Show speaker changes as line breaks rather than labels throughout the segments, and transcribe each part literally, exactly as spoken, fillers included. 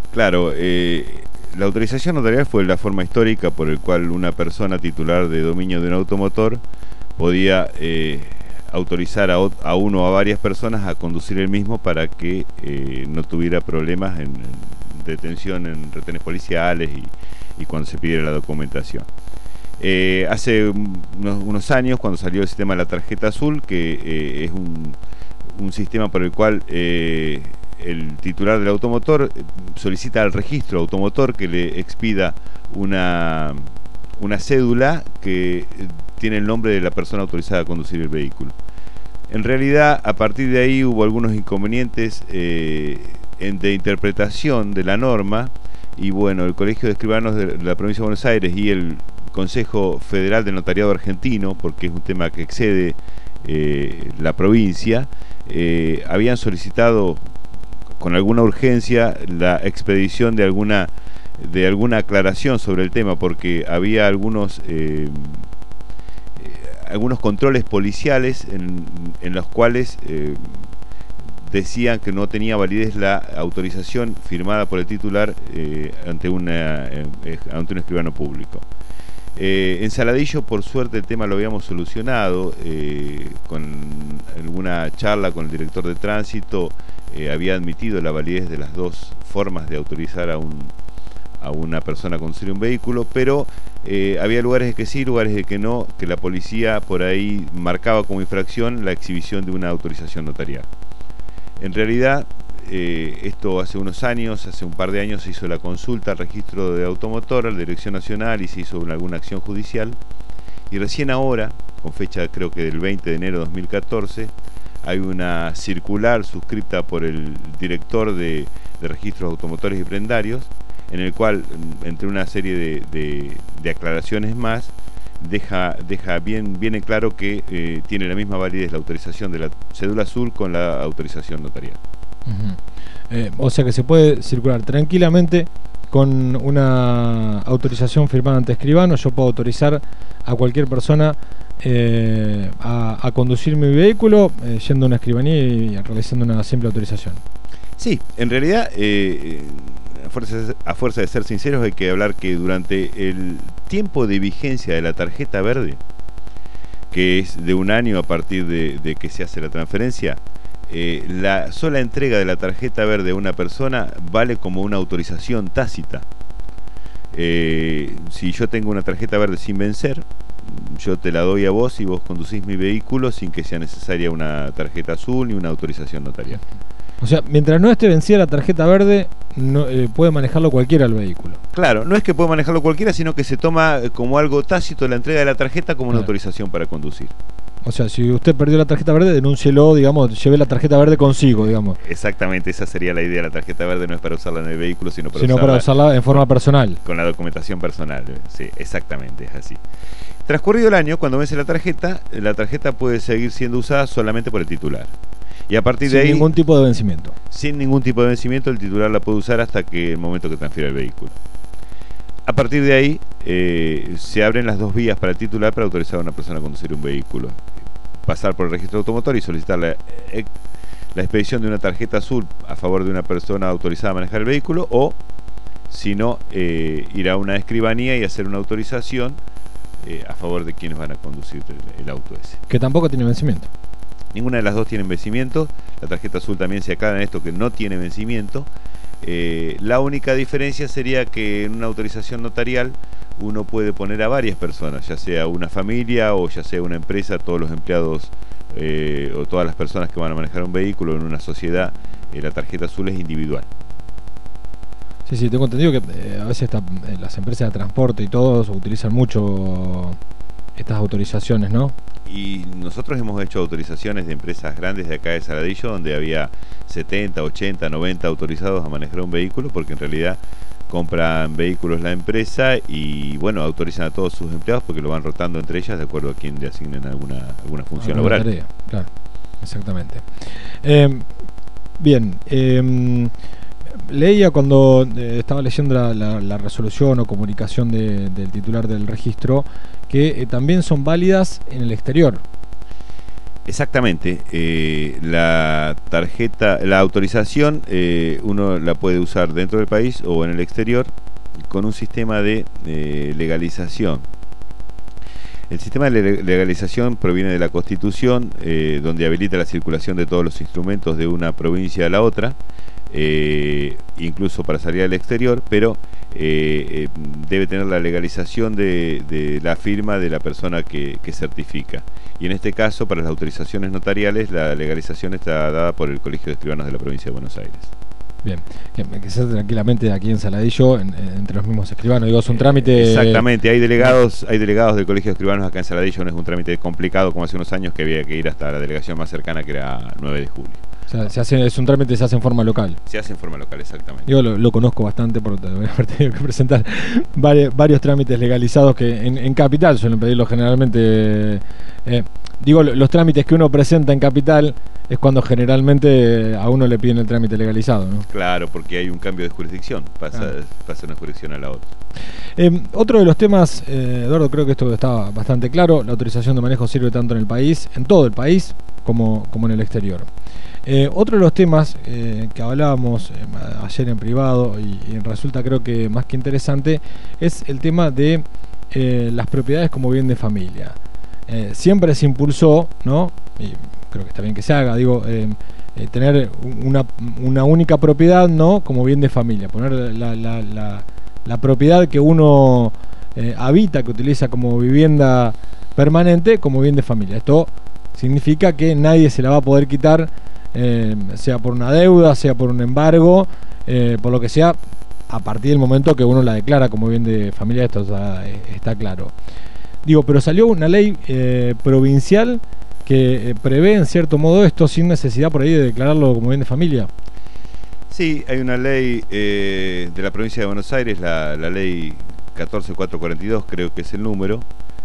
Claro, eh, la autorización notarial fue la forma histórica por el cual una persona titular de dominio de un automotor podía eh, autorizar a, a uno o a varias personas a conducir el mismo para que eh, no tuviera problemas en, en detención en retenes policiales y, y cuando se pidiera la documentación. Eh, hace unos, unos años, cuando salió el sistema de la tarjeta azul, que eh, es un, un sistema por el cual eh, el titular del automotor solicita al registro automotor que le expida una, una cédula que tiene el nombre de la persona autorizada a conducir el vehículo. En realidad, a partir de ahí hubo algunos inconvenientes eh, en, de interpretación de la norma, y bueno, el Colegio de Escribanos de la Provincia de Buenos Aires y el Consejo Federal del Notariado Argentino, porque es un tema que excede eh, la provincia, eh, habían solicitado con alguna urgencia la expedición de alguna de alguna aclaración sobre el tema, porque había algunos eh, algunos controles policiales en, en los cuales eh, decían que no tenía validez la autorización firmada por el titular eh, ante una eh, ante un escribano público. Eh, en Saladillo, por suerte, el tema lo habíamos solucionado eh, con alguna charla con el director de tránsito. Eh, había admitido la validez de las dos formas de autorizar a, un, a una persona a conducir un vehículo, pero eh, había lugares de que sí, lugares de que no, que la policía por ahí marcaba como infracción la exhibición de una autorización notarial. En realidad, eh, esto hace unos años, hace un par de años se hizo la consulta al registro de automotor, a la Dirección Nacional, y se hizo una, alguna acción judicial, y recién ahora, con fecha creo que del veinte de enero de dos mil catorce, hay una circular suscripta por el director de, de registros automotores y prendarios, en el cual, entre una serie de, de, de aclaraciones más, deja, deja bien, bien en claro que eh, tiene la misma validez la autorización de la cédula azul con la autorización notarial.
Uh-huh. eh, o sea que se puede circular tranquilamente con una autorización firmada ante escribano. Yo puedo autorizar a cualquier persona eh, a, a conducir mi vehículo eh, yendo a una escribanía y realizando una simple autorización.
Sí, en realidad, eh, a, fuerza, a fuerza de ser sinceros, hay que hablar que durante el tiempo de vigencia de la tarjeta verde, que es de un año a partir de, de que se hace la transferencia, eh, la sola entrega de la tarjeta verde a una persona vale como una autorización tácita. Eh, si yo tengo una tarjeta verde sin vencer, yo te la doy a vos y vos conducís mi vehículo sin que sea necesaria una tarjeta azul ni una autorización notarial.
O sea, mientras no esté vencida la tarjeta verde, no, eh, puede manejarlo cualquiera el vehículo.
Claro, no es que puede manejarlo cualquiera, sino que se toma como algo tácito la entrega de la tarjeta como una claro. autorización para conducir.
O sea, si usted perdió la tarjeta verde, denúncielo, digamos, lleve la tarjeta verde consigo, digamos.
Exactamente, esa sería la idea. La tarjeta verde no es para usarla en el vehículo, sino para,
sino
usarla,
para usarla en forma personal.
Con la documentación personal, sí, exactamente, es así. Transcurrido el año, cuando vence la tarjeta, la tarjeta puede seguir siendo usada solamente por el titular. Y a partir
sin
de ahí...
Sin ningún tipo de vencimiento.
Sin ningún tipo de vencimiento, el titular la puede usar hasta que el momento que transfiera el vehículo. A partir de ahí, eh, se abren las dos vías para el titular para autorizar a una persona a conducir un vehículo. Pasar por el registro automotor y solicitar la, eh, la expedición de una tarjeta azul a favor de una persona autorizada a manejar el vehículo, o, si no, eh, ir a una escribanía y hacer una autorización eh, a favor de quienes van a conducir el, el auto ese.
Que tampoco tiene vencimiento.
Ninguna de las dos tienen vencimiento. La tarjeta azul también se aclara en esto, que no tiene vencimiento. Eh, la única diferencia sería que en una autorización notarial uno puede poner a varias personas, ya sea una familia o ya sea una empresa, todos los empleados eh, o todas las personas que van a manejar un vehículo en una sociedad. Eh, la tarjeta azul es individual.
Sí, sí, tengo entendido que eh, a veces está, eh, las empresas de transporte y todos utilizan mucho estas autorizaciones, ¿no?
Y nosotros hemos hecho autorizaciones de empresas grandes de acá de Saladillo, donde había setenta, ochenta, noventa autorizados a manejar un vehículo, porque en realidad compran vehículos la empresa y bueno, autorizan a todos sus empleados porque lo van rotando entre ellas de acuerdo a quien le asignen alguna, alguna función
alguna
laboral.
Tarea, claro, exactamente. Eh, bien, eh, leía cuando eh, estaba leyendo la, la, la resolución o comunicación de, del titular del registro que eh, también son válidas en el exterior.
Exactamente, eh, la tarjeta, la autorización eh, uno la puede usar dentro del país o en el exterior con un sistema de eh, legalización. El sistema de legalización proviene de la Constitución, eh, donde habilita la circulación de todos los instrumentos de una provincia a la otra, eh, incluso para salir al exterior, pero eh, eh, debe tener la legalización de, de la firma de la persona que, que certifica. Y en este caso, para las autorizaciones notariales, la legalización está dada por el Colegio de Escribanos de la Provincia de Buenos Aires.
Bien, que, que sea tranquilamente aquí en Saladillo, en, en, entre los mismos escribanos, digo, es un trámite...
Exactamente, hay delegados hay delegados del Colegio de Escribanos acá en Saladillo, no es un trámite complicado como hace unos años que había que ir hasta la delegación más cercana, que era nueve de julio.
O sea, se hace, es un trámite que se hace en forma local.
Se hace en forma local, exactamente.
Yo lo, lo conozco bastante porque haber tenido que presentar varios, varios trámites legalizados que en, en Capital suelen pedirlo generalmente. Eh, digo, los trámites que uno presenta en Capital es cuando generalmente a uno le piden el trámite legalizado, ¿no?
Claro, porque hay un cambio de jurisdicción, pasa, claro. pasa una jurisdicción a la otra.
Eh, otro de los temas, eh, Eduardo, creo que esto está bastante claro, la autorización de manejo sirve tanto en el país, en todo el país, como, como en el exterior. Eh, otro de los temas eh, que hablábamos eh, ayer en privado y, y resulta creo que más que interesante es el tema de eh, las propiedades como bien de familia. Eh, siempre se impulsó, ¿no? Y creo que está bien que se haga, digo, eh, eh, tener una, una única propiedad, ¿no? Como bien de familia, poner la, la, la, la propiedad que uno eh, habita, que utiliza como vivienda permanente, como bien de familia. Esto significa que nadie se la va a poder quitar, eh, sea por una deuda, sea por un embargo, eh, por lo que sea, a partir del momento que uno la declara como bien de familia. Esto está, está claro. Digo, pero salió una ley eh, provincial que eh, prevé en cierto modo esto sin necesidad por ahí de declararlo como bien de familia.
Sí, hay una ley eh, de la provincia de Buenos Aires, la, la ley catorce mil cuatrocientos cuarenta y dos, creo que es el número,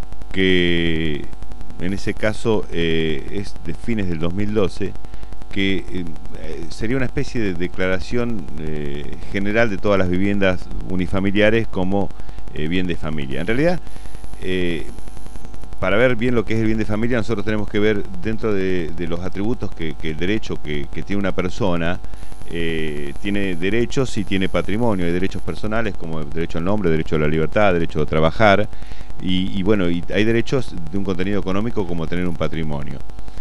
que en ese caso eh, es de fines del dos mil doce, que eh, sería una especie de declaración eh, general de todas las viviendas unifamiliares como eh, bien de familia. En realidad, eh, para ver bien lo que es el bien de familia, nosotros tenemos que ver dentro de, de los atributos que, que el derecho que, que tiene una persona, eh, tiene derechos y tiene patrimonio. Hay derechos personales como el derecho al nombre, derecho a la libertad, derecho a trabajar, y, y bueno, y hay derechos de un contenido económico como tener un patrimonio.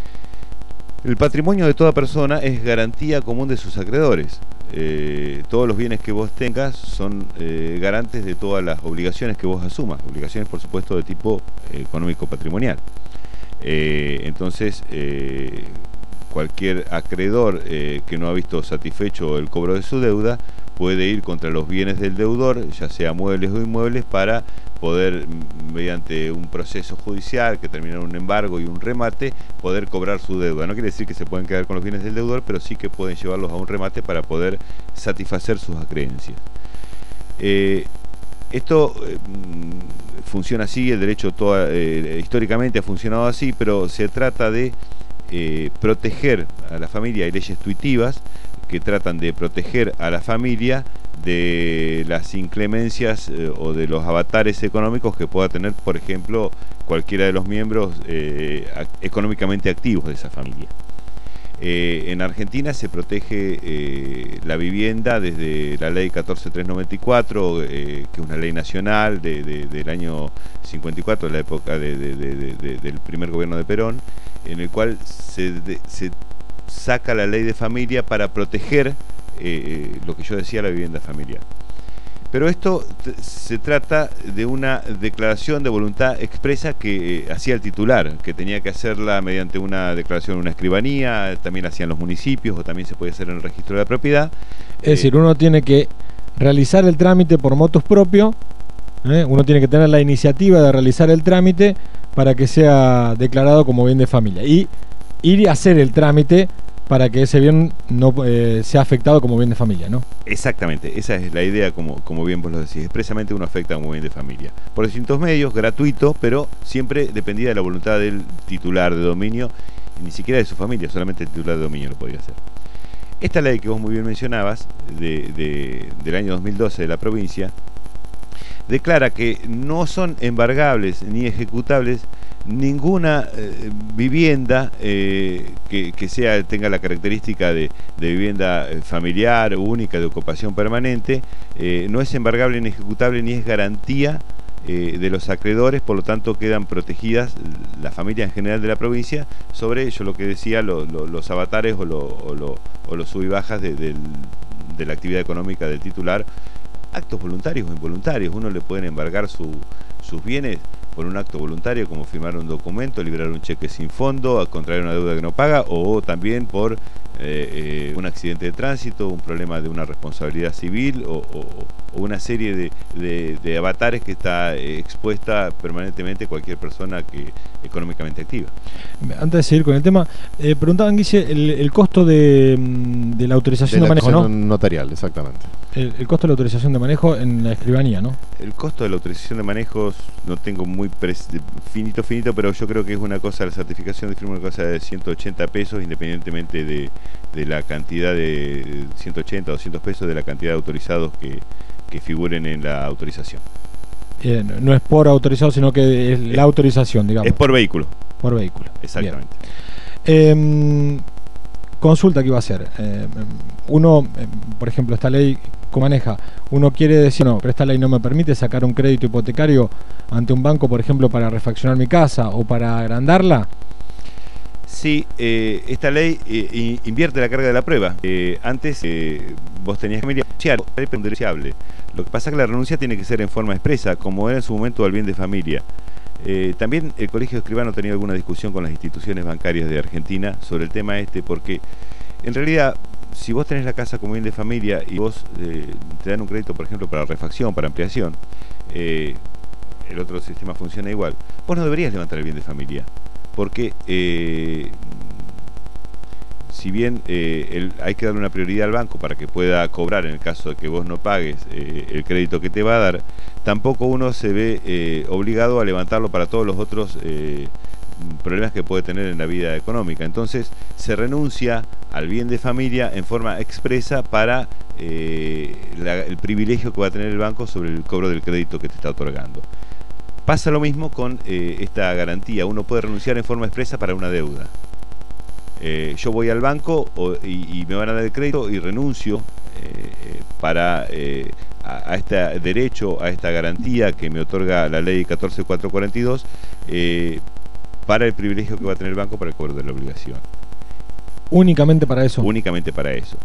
El patrimonio de toda persona es garantía común de sus acreedores. Eh, todos los bienes que vos tengas son eh, garantes de todas las obligaciones que vos asumas, obligaciones por supuesto de tipo eh, económico patrimonial. Eh, entonces eh, cualquier acreedor eh, que no ha visto satisfecho el cobro de su deuda puede ir contra los bienes del deudor, ya sea muebles o inmuebles, para poder, mediante un proceso judicial que termina en un embargo y un remate, poder cobrar su deuda. No quiere decir que se pueden quedar con los bienes del deudor, pero sí que pueden llevarlos a un remate para poder satisfacer sus acreencias. Eh, esto eh, funciona así, el derecho toda, eh, históricamente ha funcionado así, pero se trata de eh, proteger a la familia. Hay leyes tuitivas que tratan de proteger a la familia de las inclemencias eh, o de los avatares económicos que pueda tener, por ejemplo, cualquiera de los miembros eh, económicamente activos de esa familia. Eh, en Argentina se protege eh, la vivienda desde la ley catorce mil trescientos noventa y cuatro, eh, que es una ley nacional de, de, del año cincuenta y cuatro, de la época de, de, de, de, de, del primer gobierno de Perón, en el cual se, de, se saca la ley de familia para proteger eh, lo que yo decía, la vivienda familiar. Pero esto se trata de una declaración de voluntad expresa que eh, hacía el titular, que tenía que hacerla mediante una declaración en una escribanía, también hacían los municipios o también se puede hacer en el registro de la propiedad.
Es eh, decir, uno tiene que realizar el trámite por motus propio, ¿eh? Uno tiene que tener la iniciativa de realizar el trámite para que sea declarado como bien de familia y ir y hacer el trámite para que ese bien no eh, sea afectado como bien de familia, ¿no?
Exactamente, esa es la idea, como, como bien vos lo decís. Expresamente uno afecta como bien de familia. Por distintos medios, gratuito, pero siempre dependía de la voluntad del titular de dominio, y ni siquiera de su familia, solamente el titular de dominio lo podía hacer. Esta ley que vos muy bien mencionabas, de, de, del año dos mil doce de la provincia, declara que no son embargables ni ejecutables ninguna eh, vivienda eh, que, que sea tenga la característica de, de vivienda familiar, única, de ocupación permanente, eh, no es embargable ni ejecutable ni es garantía eh, de los acreedores, por lo tanto quedan protegidas las familias en general de la provincia sobre, yo lo que decía, lo, lo, los avatares o, lo, o, lo, o los sub y bajas de, de, de la actividad económica del titular, actos voluntarios o involuntarios. Uno le pueden embargar su, sus bienes por un acto voluntario, como firmar un documento, liberar un cheque sin fondo, contraer una deuda que no paga, o también por eh, eh, un accidente de tránsito, un problema de una responsabilidad civil, o, o, o una serie de, de, de avatares que está eh, expuesta permanentemente cualquier persona que económicamente activa.
Antes de seguir con el tema, eh, preguntaban, Guille, el, el costo de, de la autorización de,
de la
manejo, ¿no?
Notarial, exactamente.
El, el costo de la autorización de manejo en la escribanía, ¿no?
El costo de la autorización de manejos no tengo muy finito, finito, pero yo creo que es una cosa, la certificación de firma, una cosa de ciento ochenta pesos, independientemente de, de la cantidad de ciento ochenta, doscientos pesos de la cantidad de autorizados que, que figuren en la autorización.
Eh, no es por autorizado, sino que es la
es,
autorización, digamos.
Es por vehículo.
Por vehículo.
Exactamente.
Eh, consulta que iba a hacer. Eh, uno, eh, por ejemplo, esta ley que maneja, uno quiere decir, no, pero esta ley no me permite sacar un crédito hipotecario ante un banco, por ejemplo, para refaccionar mi casa o para agrandarla.
Sí, eh, esta ley eh, invierte la carga de la prueba. Eh, antes eh, vos tenías que renunciar, denunciable. Lo que pasa es que la renuncia tiene que ser en forma expresa, como era en su momento al bien de familia. Eh, también el Colegio de Escribanos ha tenido alguna discusión con las instituciones bancarias de Argentina sobre el tema este, porque en realidad, si vos tenés la casa como bien de familia y vos eh, te dan un crédito, por ejemplo, para refacción, para ampliación, eh, el otro sistema funciona igual, vos no deberías levantar el bien de familia, porque eh, si bien eh, el, hay que darle una prioridad al banco para que pueda cobrar en el caso de que vos no pagues eh, el crédito que te va a dar, tampoco uno se ve eh, obligado a levantarlo para todos los otros eh, problemas que puede tener en la vida económica. Entonces se renuncia al bien de familia en forma expresa para eh, la, el privilegio que va a tener el banco sobre el cobro del crédito que te está otorgando. Pasa lo mismo con eh, esta garantía. Uno puede renunciar en forma expresa para una deuda. Eh, yo voy al banco o, y, y me van a dar el crédito y renuncio eh, para eh, a, a este derecho, a esta garantía que me otorga la ley catorce mil cuatrocientos cuarenta y dos eh, para el privilegio que va a tener el banco para el cobro de la obligación.
Únicamente para eso.
Únicamente para eso.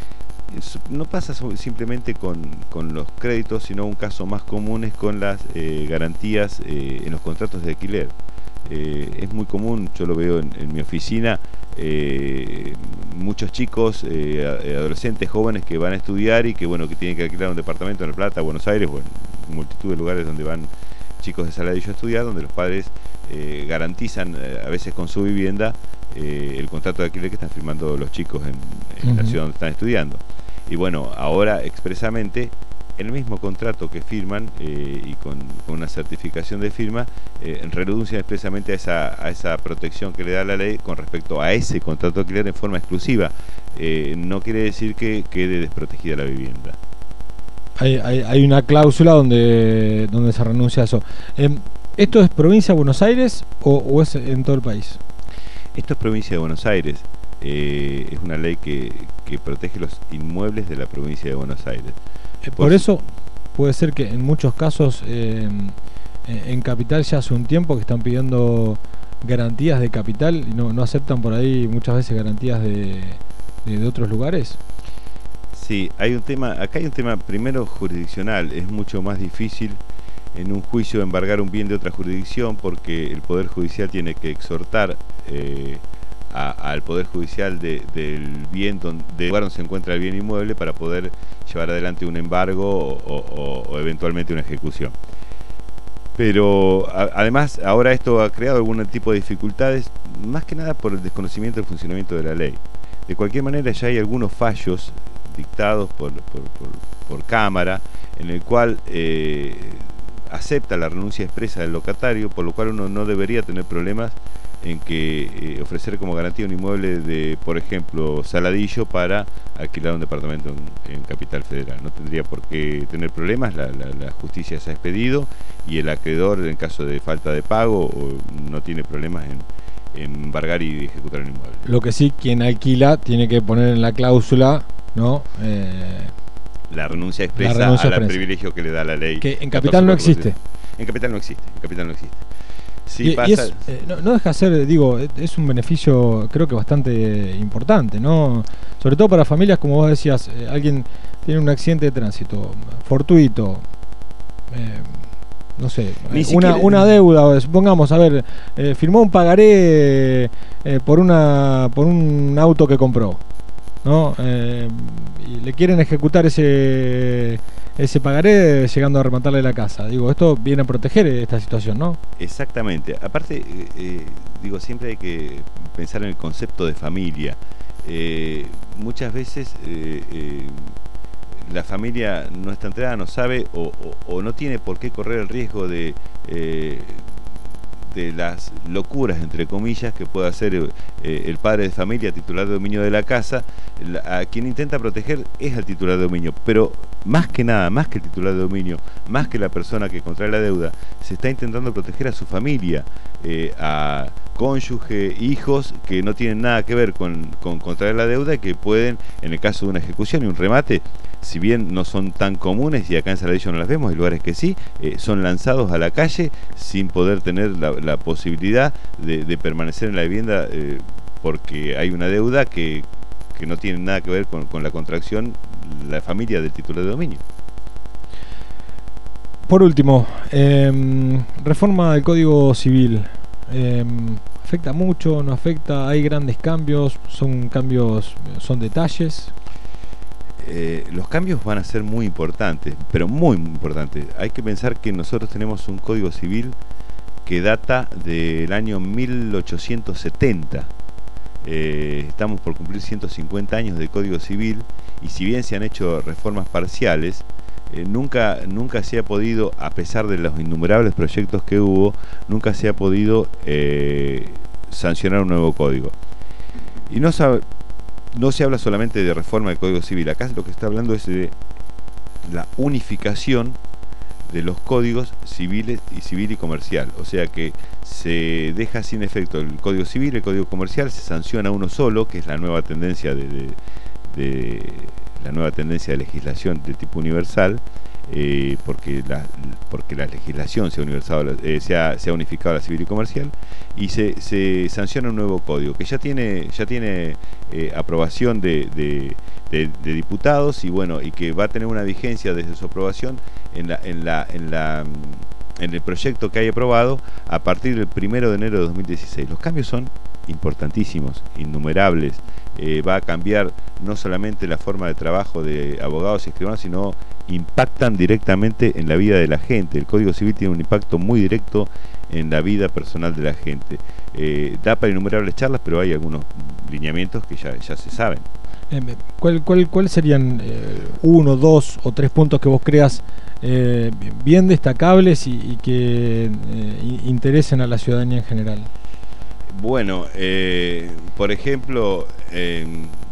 No pasa simplemente con, con los créditos, sino un caso más común es con las eh, garantías eh, en los contratos de alquiler. Eh, es muy común, yo lo veo en, en mi oficina, eh, muchos chicos, eh, adolescentes, jóvenes que van a estudiar y que bueno que tienen que alquilar un departamento en La Plata, Buenos Aires o en multitud de lugares donde van chicos de Saladillo a estudiar, donde los padres eh, garantizan eh, a veces con su vivienda eh, el contrato de alquiler que están firmando los chicos en, en uh-huh. la ciudad donde están estudiando. Y bueno, ahora expresamente el mismo contrato que firman eh, y con, con una certificación de firma eh, renuncian expresamente a esa, a esa protección que le da la ley con respecto a ese contrato de alquiler en forma exclusiva. Eh, no quiere decir que quede desprotegida la vivienda.
Hay, hay, hay una cláusula donde, donde se renuncia a eso. Eh, ¿Esto es provincia de Buenos Aires o, o es en todo el país?
Esto es provincia de Buenos Aires. Eh, es una ley que, que protege los inmuebles de la provincia de Buenos Aires.
Eh, por, por eso puede ser que en muchos casos eh, en Capital ya hace un tiempo que están pidiendo garantías de capital y no, no aceptan por ahí muchas veces garantías de, de, de otros lugares.
Sí, hay un tema, acá hay un tema primero jurisdiccional. Es mucho más difícil en un juicio embargar un bien de otra jurisdicción porque el Poder Judicial tiene que exhortar eh, a, al Poder Judicial de, del bien donde, de lugar donde se encuentra el bien inmueble para poder llevar adelante un embargo o, o, o eventualmente una ejecución. Pero a, además ahora esto ha creado algún tipo de dificultades, más que nada por el desconocimiento del funcionamiento de la ley. De cualquier manera ya hay algunos fallos dictados por, por, por, por Cámara en el cual eh, acepta la renuncia expresa del locatario, por lo cual uno no debería tener problemas en que eh, ofrecer como garantía un inmueble de, por ejemplo, Saladillo para alquilar un departamento en, en Capital Federal. No tendría por qué tener problemas, la, la, la justicia se ha expedido y el acreedor, en caso de falta de pago, no tiene problemas en, en embargar y ejecutar el inmueble.
Lo que sí, quien alquila tiene que poner en la cláusula, ¿no? Eh,
la renuncia expresa
la renuncia
al
expresa.
privilegio que le da la ley.
Que en Capital no existe.
En Capital no existe, en Capital no existe. Sí,
y,
pasa...
y es, eh, no, no deja de ser, digo, es un beneficio creo que bastante importante, ¿no? Sobre todo para familias, como vos decías, eh, alguien tiene un accidente de tránsito fortuito, eh, no sé,
Ni
una,
siquiera...
una deuda, supongamos, a ver, eh, firmó un pagaré eh, por una por un auto que compró, ¿no? Eh, y le quieren ejecutar ese ese pagaré llegando a rematarle la casa. Digo, esto viene a proteger esta situación, ¿no?
Exactamente. Aparte, eh, eh, digo, siempre hay que pensar en el concepto de familia. Eh, muchas veces eh, eh, la familia no está enterada, no sabe o, o, o no tiene por qué correr el riesgo de... Eh, de las locuras, entre comillas, que puede hacer eh, el padre de familia titular de dominio de la casa. La, a quien intenta proteger es al titular de dominio, pero más que nada, más que el titular de dominio, más que la persona que contrae la deuda, se está intentando proteger a su familia, eh, a cónyuge, hijos que no tienen nada que ver con, con contraer la deuda y que pueden, en el caso de una ejecución y un remate, si bien no son tan comunes y acá en Saladillo no las vemos, hay lugares que sí, eh, son lanzados a la calle sin poder tener la, la posibilidad de, de permanecer en la vivienda eh, porque hay una deuda que, que no tiene nada que ver con, con la contracción, la familia del titular de dominio.
Por último, eh, reforma del Código Civil. Eh, ¿Afecta mucho? ¿No afecta? ¿Hay grandes cambios? ¿Son cambios, son detalles?
Eh, los cambios van a ser muy importantes, pero muy, muy importantes. Hay que pensar que nosotros tenemos un Código Civil que data del año mil ochocientos setenta. Eh, estamos por cumplir ciento cincuenta años de Código Civil y si bien se han hecho reformas parciales, eh, nunca, nunca se ha podido, a pesar de los innumerables proyectos que hubo, nunca se ha podido eh, sancionar un nuevo código. Y no sabe... No se habla solamente de reforma del Código Civil, acá lo que está hablando es de la unificación de los códigos civiles y civil y comercial, o sea que se deja sin efecto el Código Civil, el Código Comercial, se sanciona uno solo, que es la nueva tendencia de, de, de la nueva tendencia de legislación de tipo universal, eh, porque la porque la legislación se ha universado, eh, se, ha, se ha unificado la civil y comercial y se, se sanciona un nuevo código que ya tiene ya tiene eh, aprobación de, de, de, de diputados y bueno y que va a tener una vigencia desde su aprobación en la en la en la en el proyecto que hay aprobado a partir del primero de enero de dos mil dieciséis. Los cambios son importantísimos, innumerables. Eh, va a cambiar no solamente la forma de trabajo de abogados y escribanos, sino impactan directamente en la vida de la gente. El Código Civil tiene un impacto muy directo en la vida personal de la gente. Eh, da para innumerables charlas, pero hay algunos lineamientos que ya, ya se saben.
Eh, ¿cuál, cuál, ¿Cuál serían eh, uno, dos o tres puntos que vos creas eh, bien destacables y, y que eh, interesen a la ciudadanía en general?
Bueno, eh, por ejemplo, eh,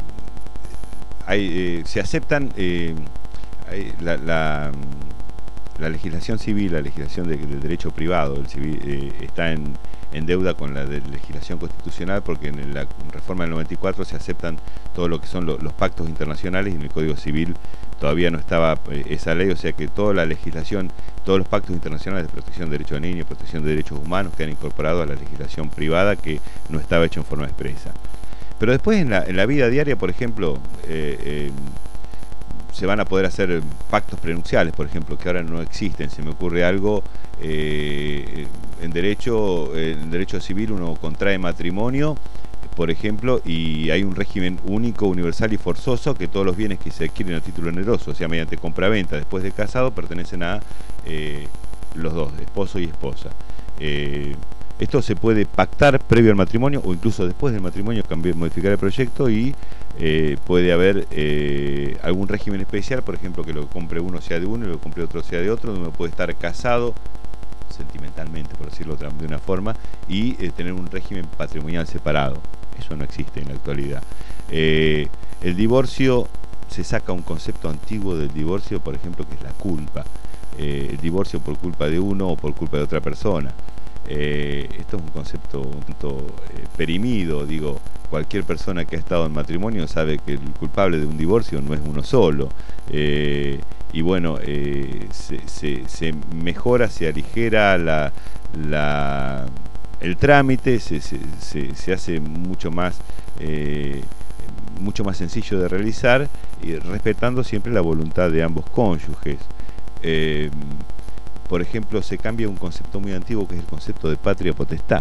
hay, eh, se aceptan eh, hay la, la, la legislación civil, la legislación de, de derecho privado, el civil, eh, está en, en deuda con la de legislación constitucional porque en la reforma del noventa y cuatro se aceptan todo lo que son lo, los pactos internacionales y en el Código Civil todavía no estaba eh, esa ley, o sea que toda la legislación, todos los pactos internacionales de protección de derechos de niños, protección de derechos humanos que han incorporado a la legislación privada que no estaba hecho en forma expresa. Pero después en la, en la vida diaria, por ejemplo, eh, eh, se van a poder hacer pactos prenupciales, por ejemplo, que ahora no existen. Se me ocurre algo, eh, en derecho, en derecho civil uno contrae matrimonio, por ejemplo, y hay un régimen único, universal y forzoso que todos los bienes que se adquieren a título oneroso, o sea, mediante compraventa después de casado, pertenecen a eh, los dos, esposo y esposa. Eh, esto se puede pactar previo al matrimonio o incluso después del matrimonio, cambiar, modificar el proyecto y eh, puede haber eh, algún régimen especial, por ejemplo, que lo compre uno sea de uno y lo compre otro sea de otro, donde uno puede estar casado sentimentalmente, por decirlo de una forma, y eh, tener un régimen patrimonial separado. Eso no existe en la actualidad. Eh, el divorcio, se saca un concepto antiguo del divorcio, por ejemplo, que es la culpa. Eh, el divorcio por culpa de uno o por culpa de otra persona. Eh, esto es un concepto un tanto eh, perimido. Digo, cualquier persona que ha estado en matrimonio sabe que el culpable de un divorcio no es uno solo. Eh, y bueno, eh, se, se, se mejora, se aligera la, la, el trámite, se, se, se, se hace mucho más, eh, mucho más sencillo de realizar, y respetando siempre la voluntad de ambos cónyuges. Eh, por ejemplo, se cambia un concepto muy antiguo, que es el concepto de patria potestad.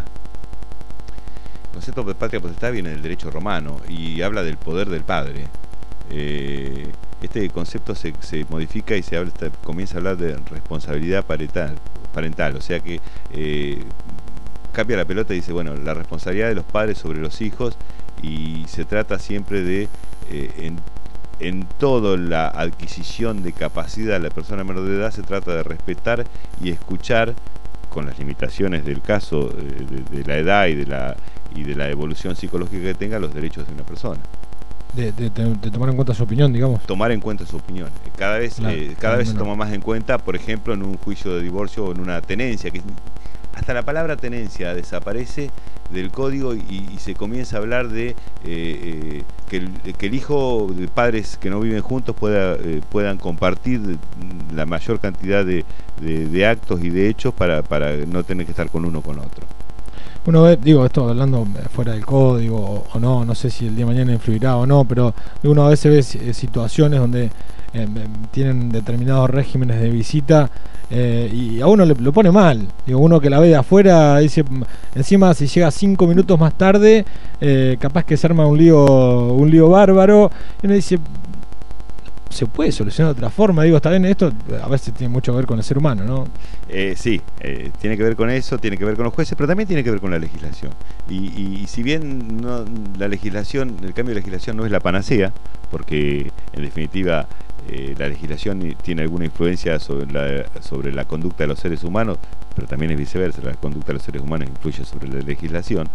El concepto de patria potestad viene del derecho romano y habla del poder del padre. Eh, este concepto se, se modifica y se habla, comienza a hablar de responsabilidad parental, parental, o sea que eh, cambia la pelota y dice, bueno, la responsabilidad de los padres sobre los hijos, y se trata siempre de eh, en, en toda la adquisición de capacidad de la persona menor de edad, se trata de respetar y escuchar, con las limitaciones del caso, de, de, de la edad y de la, y de la evolución psicológica que tenga, los derechos de una persona.
De, de, de tomar en cuenta su opinión, digamos.
Tomar en cuenta su opinión. Cada vez, claro, eh, cada vez se toma más en cuenta, por ejemplo, en un juicio de divorcio o en una tenencia, que hasta la palabra tenencia desaparece del código, y, y se comienza a hablar de eh, eh, que, el, que el hijo de padres que no viven juntos pueda, eh, puedan compartir la mayor cantidad de, de, de actos y de hechos para, para no tener que estar con uno o con otro.
Uno ve, digo, esto hablando fuera del código o, o no, no sé si el día de mañana influirá o no, pero uno a veces ve situaciones donde eh, tienen determinados regímenes de visita eh, y a uno le, lo pone mal. Digo, uno que la ve de afuera dice, encima si llega cinco minutos más tarde, eh, capaz que se arma un lío, un lío bárbaro, y uno dice, se puede solucionar de otra forma. Digo, está bien, esto a veces tiene mucho que ver con el ser humano, ¿no?
Eh, sí, eh, tiene que ver con eso, tiene que ver con los jueces, pero también tiene que ver con la legislación. Y, y, y si bien no, la legislación, el cambio de legislación no es la panacea, porque en definitiva eh, la legislación tiene alguna influencia sobre la, sobre la conducta de los seres humanos, pero también es viceversa, la conducta de los seres humanos influye sobre la legislación,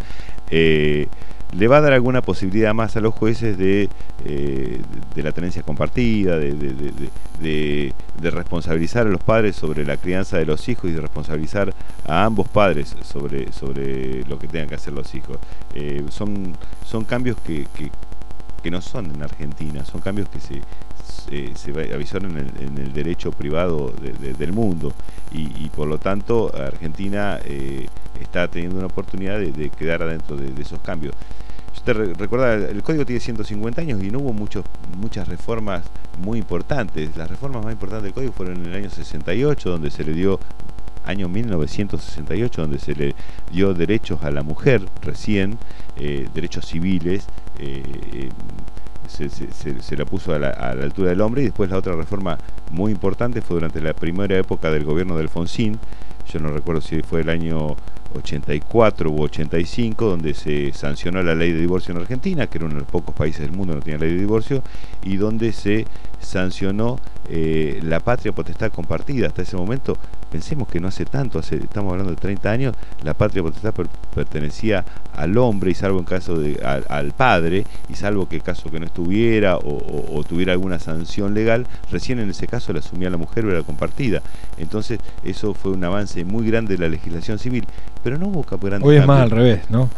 eh, le va a dar alguna posibilidad más a los jueces de, eh, de la tenencia compartida, de, de, de, de, de responsabilizar a los padres sobre la crianza de los hijos y de responsabilizar a ambos padres sobre, sobre lo que tengan que hacer los hijos. Eh, son, son cambios que, que, que no son en Argentina, son cambios que se, se, se avisaron en el, en el derecho privado de, de, del mundo, y, y por lo tanto Argentina eh, está teniendo una oportunidad de, de quedar adentro de, de esos cambios. Yo te re recuerda, el código tiene ciento cincuenta años y no hubo muchos, muchas reformas muy importantes. Las reformas más importantes del código fueron en el año sesenta y ocho, donde se le dio, año mil novecientos sesenta y ocho, donde se le dio derechos a la mujer recién, eh, derechos civiles, eh, eh, se, se, se, se la puso a la, a la altura del hombre. Y después la otra reforma muy importante fue durante la primera época del gobierno de Alfonsín. Yo no recuerdo si fue el año ochenta y cuatro u ochenta y cinco, donde se sancionó la ley de divorcio en Argentina, que era uno de los pocos países del mundo que no tenía ley de divorcio, y donde se sancionó eh, la patria potestad compartida. Hasta ese momento, pensemos que no hace tanto, hace, estamos hablando de treinta años, la patria potestad per, pertenecía al hombre, y salvo en caso de al, al padre, y salvo que caso que no estuviera o, o, o tuviera alguna sanción legal, recién en ese caso la asumía la mujer o era compartida. Entonces eso fue un avance muy grande de la legislación civil, pero no hubo grandes
hoy es
cambios.
más al revés, ¿no?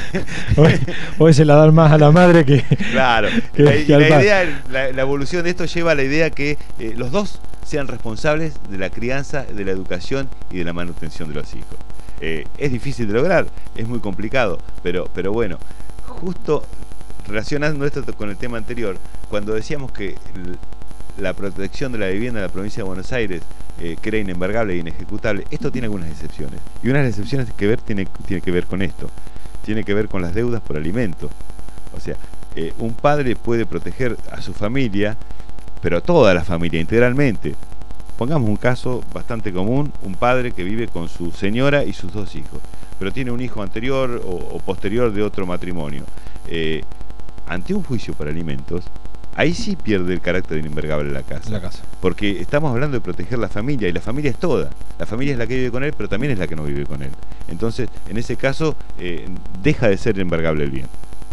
hoy, hoy se la dan más a la madre que
claro.
que,
la,
que
y
al
la
padre.
idea, la, la evolución de esto lleva a la idea que eh, los dos sean responsables de la crianza, de la educación y de la manutención de los hijos. Eh, es difícil de lograr, es muy complicado, pero, pero bueno, justo relacionando esto con el tema anterior, cuando decíamos que la protección de la vivienda en la provincia de Buenos Aires eh, que era inembargable e inejecutable, esto tiene algunas excepciones, y una de las excepciones que ver tiene, tiene que ver con esto, tiene que ver con las deudas por alimentos. O sea, eh, un padre puede proteger a su familia, pero a toda la familia integralmente. Pongamos un caso bastante común, un padre que vive con su señora y sus dos hijos, pero tiene un hijo anterior o, o posterior de otro matrimonio. Eh, ante un juicio por alimentos, ahí sí pierde el carácter inembargable la casa.
La casa.
Porque estamos hablando de proteger la familia, y la familia es toda. La familia es la que vive con él, pero también es la que no vive con él. Entonces, en ese caso, eh, deja de ser embargable el bien.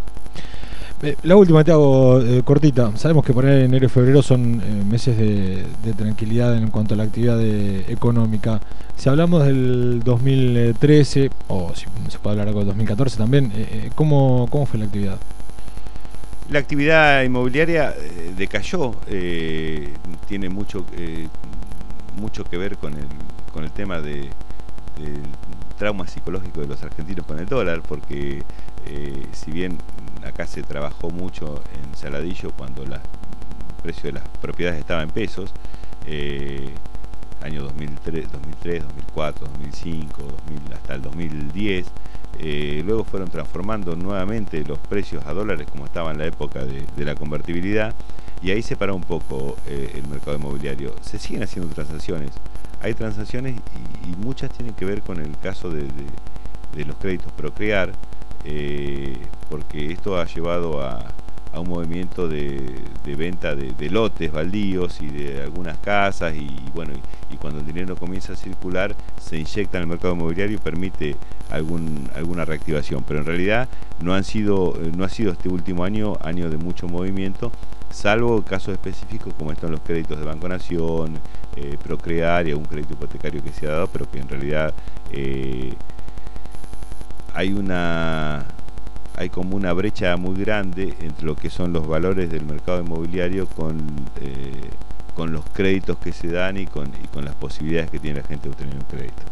Eh, la última te hago eh, cortita. Sabemos que por ahí enero y febrero son eh, meses de, de tranquilidad en cuanto a la actividad de, económica. Si hablamos del dos mil trece, o si se puede hablar algo del dos mil catorce también, eh, ¿cómo, ¿cómo fue la actividad?
La actividad inmobiliaria eh, decayó, eh, tiene mucho, eh, mucho que ver con el, con el tema de, del trauma psicológico de los argentinos con el dólar, porque eh, si bien acá se trabajó mucho en Saladillo cuando la, el precio de las propiedades estaba en pesos, eh, año dos mil tres, dos mil tres, dos mil cuatro, dos mil cinco, dos mil, hasta el dos mil diez, eh, luego fueron transformando nuevamente los precios a dólares como estaba en la época de, de la convertibilidad, y ahí se paró un poco eh, el mercado inmobiliario. Se siguen haciendo transacciones, hay transacciones y, y muchas tienen que ver con el caso de, de, de los créditos Procrear, eh, porque esto ha llevado a, a un movimiento de, de venta de, de lotes baldíos y de algunas casas, y, y bueno, y, y cuando el dinero comienza a circular se inyecta en el mercado inmobiliario y permite algún, alguna reactivación, pero en realidad no han sido, no ha sido este último año año de mucho movimiento, salvo casos específicos como están los créditos de Banco Nación, eh, Procrear y algún crédito hipotecario que se ha dado, pero que en realidad eh, hay una hay como una brecha muy grande entre lo que son los valores del mercado inmobiliario con, eh, con los créditos que se dan y con, y con las posibilidades que tiene la gente de obtener un crédito.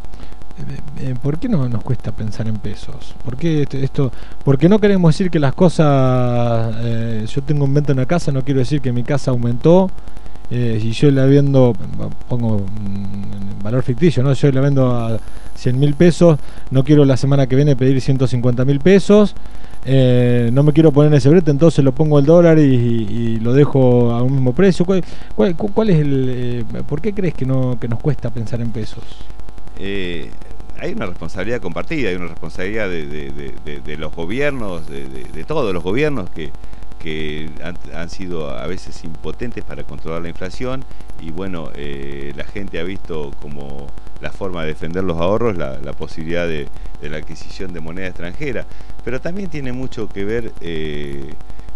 ¿Por qué no nos cuesta pensar en pesos? ¿Por qué esto? Porque no queremos decir que las cosas, eh, yo tengo en venta una casa, no quiero decir que mi casa aumentó, eh, y yo la vendo, pongo un valor ficticio, ¿no? Yo la vendo a cien mil pesos, no quiero la semana que viene pedir ciento cincuenta mil pesos, eh, no me quiero poner en ese brete, entonces lo pongo el dólar y, y lo dejo a un mismo precio. ¿Cuál, cuál, cuál es el, eh, ¿Por qué crees que, no, que nos cuesta pensar en pesos?
Eh, hay una responsabilidad compartida, hay una responsabilidad de, de, de, de, de los gobiernos, de, de, de todos los gobiernos que, que han, han sido a veces impotentes para controlar la inflación, y bueno, eh, la gente ha visto como la forma de defender los ahorros la, la posibilidad de, de la adquisición de moneda extranjera, pero también tiene mucho que ver eh,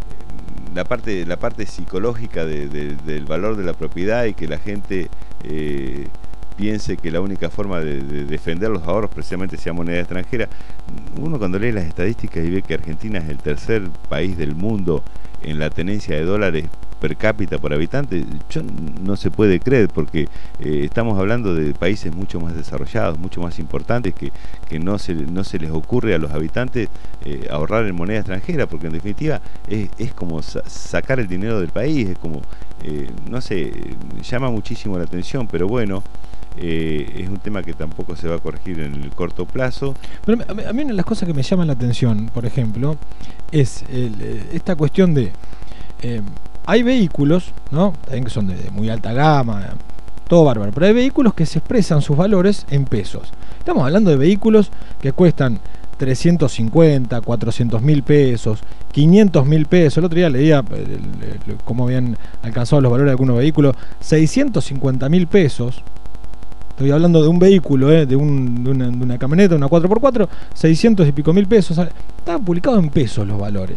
la parte la parte psicológica de, de, del valor de la propiedad, y que la gente eh, piense que la única forma de, de defender los ahorros precisamente sea moneda extranjera. Uno cuando lee las estadísticas y ve que Argentina es el tercer país del mundo en la tenencia de dólares per cápita por habitante, yo no se puede creer, porque eh, estamos hablando de países mucho más desarrollados, mucho más importantes, que, que no, se, no se les ocurre a los habitantes eh, ahorrar en moneda extranjera, porque en definitiva es, es como sa sacar el dinero del país, es como, eh, no sé, llama muchísimo la atención, pero bueno, Eh, es un tema que tampoco se va a corregir en el corto plazo.
Pero a mí, a mí una de las cosas que me llaman la atención, por ejemplo, es el, esta cuestión de eh, hay vehículos, ¿no? También que son de, de muy alta gama, todo bárbaro, pero hay vehículos que se expresan sus valores en pesos. Estamos hablando de vehículos que cuestan trescientos cincuenta, cuatrocientos mil pesos, quinientos mil pesos. El otro día leía cómo habían alcanzado los valores de algunos vehículos, seiscientos cincuenta mil pesos. Estoy hablando de un vehículo, eh, de, un, de, una, de una camioneta, una cuatro por cuatro, seiscientos y pico mil pesos. Estaban publicados en pesos los valores.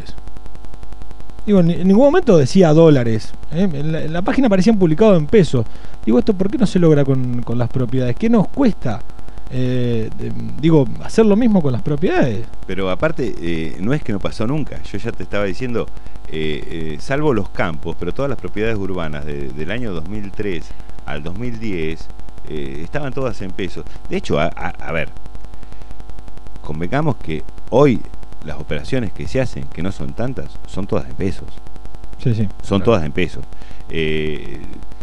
Digo, en, en ningún momento decía dólares. Eh. En, la, en la página aparecían publicados en pesos. Digo, ¿esto por qué no se logra con, con las propiedades? ¿Qué nos cuesta? Eh, de, digo, hacer lo mismo con las propiedades.
Pero aparte, eh, no es que no pasó nunca. Yo ya te estaba diciendo, eh, eh, salvo los campos, pero todas las propiedades urbanas de, del año dos mil tres al dos mil diez... Eh, estaban todas en pesos. De hecho, a, a, a ver, convengamos que hoy las operaciones que se hacen, que no son tantas, son todas en pesos.
Sí, sí.
Son
claro.
todas en pesos. Eh,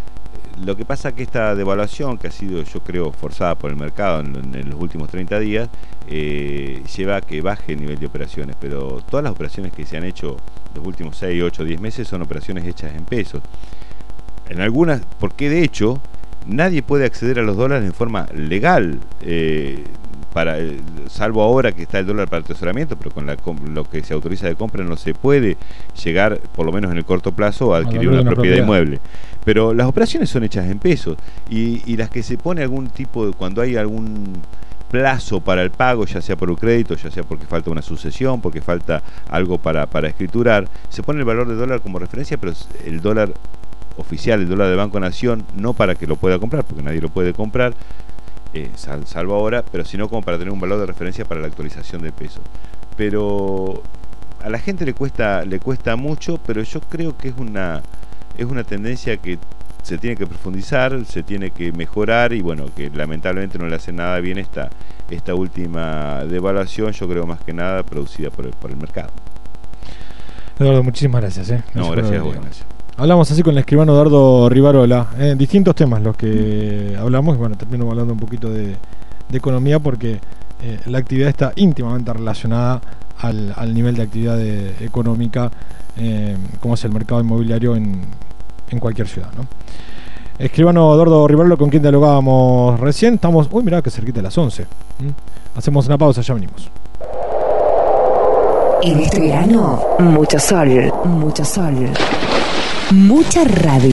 lo que pasa que esta devaluación, que ha sido, yo creo, forzada por el mercado en, en los últimos treinta días, eh, lleva a que baje el nivel de operaciones. Pero todas las operaciones que se han hecho los últimos seis, ocho, diez meses son operaciones hechas en pesos. En algunas, porque de hecho nadie puede acceder a los dólares en forma legal. Eh, para eh, salvo ahora que está el dólar para el atesoramiento, pero con la, con lo que se autoriza de compra no se puede llegar, por lo menos en el corto plazo, a adquirir una, una propiedad, propiedad inmueble. Pero las operaciones son hechas en pesos y, y las que se pone algún tipo de, cuando hay algún plazo para el pago, ya sea por un crédito, ya sea porque falta una sucesión, porque falta algo para, para escriturar, se pone el valor del dólar como referencia, pero el dólar oficial, el dólar de Banco Nación, no para que lo pueda comprar, porque nadie lo puede comprar, eh, sal, salvo ahora, pero sino como para tener un valor de referencia para la actualización de peso. Pero a la gente le cuesta, le cuesta mucho, pero yo creo que es una, es una tendencia que se tiene que profundizar, se tiene que mejorar y bueno, que lamentablemente no le hace nada bien esta, esta última devaluación, yo creo más que nada producida por el, por el mercado.
Eduardo, muchísimas gracias. ¿eh?
No, gracias a vos, gracias.
Hablamos así con el escribano Eduardo Rivarola, ¿eh? distintos temas los que hablamos, y bueno, termino hablando un poquito de, de economía porque eh, la actividad está íntimamente relacionada al, al nivel de actividad de, económica, eh, como es el mercado inmobiliario en en cualquier ciudad, ¿no? Escribano Eduardo Rivarola, con quien dialogábamos recién. Estamos, uy, mirá que cerquita de las once. ¿Mm? Hacemos una pausa, ya venimos.
En este verano, mucho sol, mucho sol, mucha radio.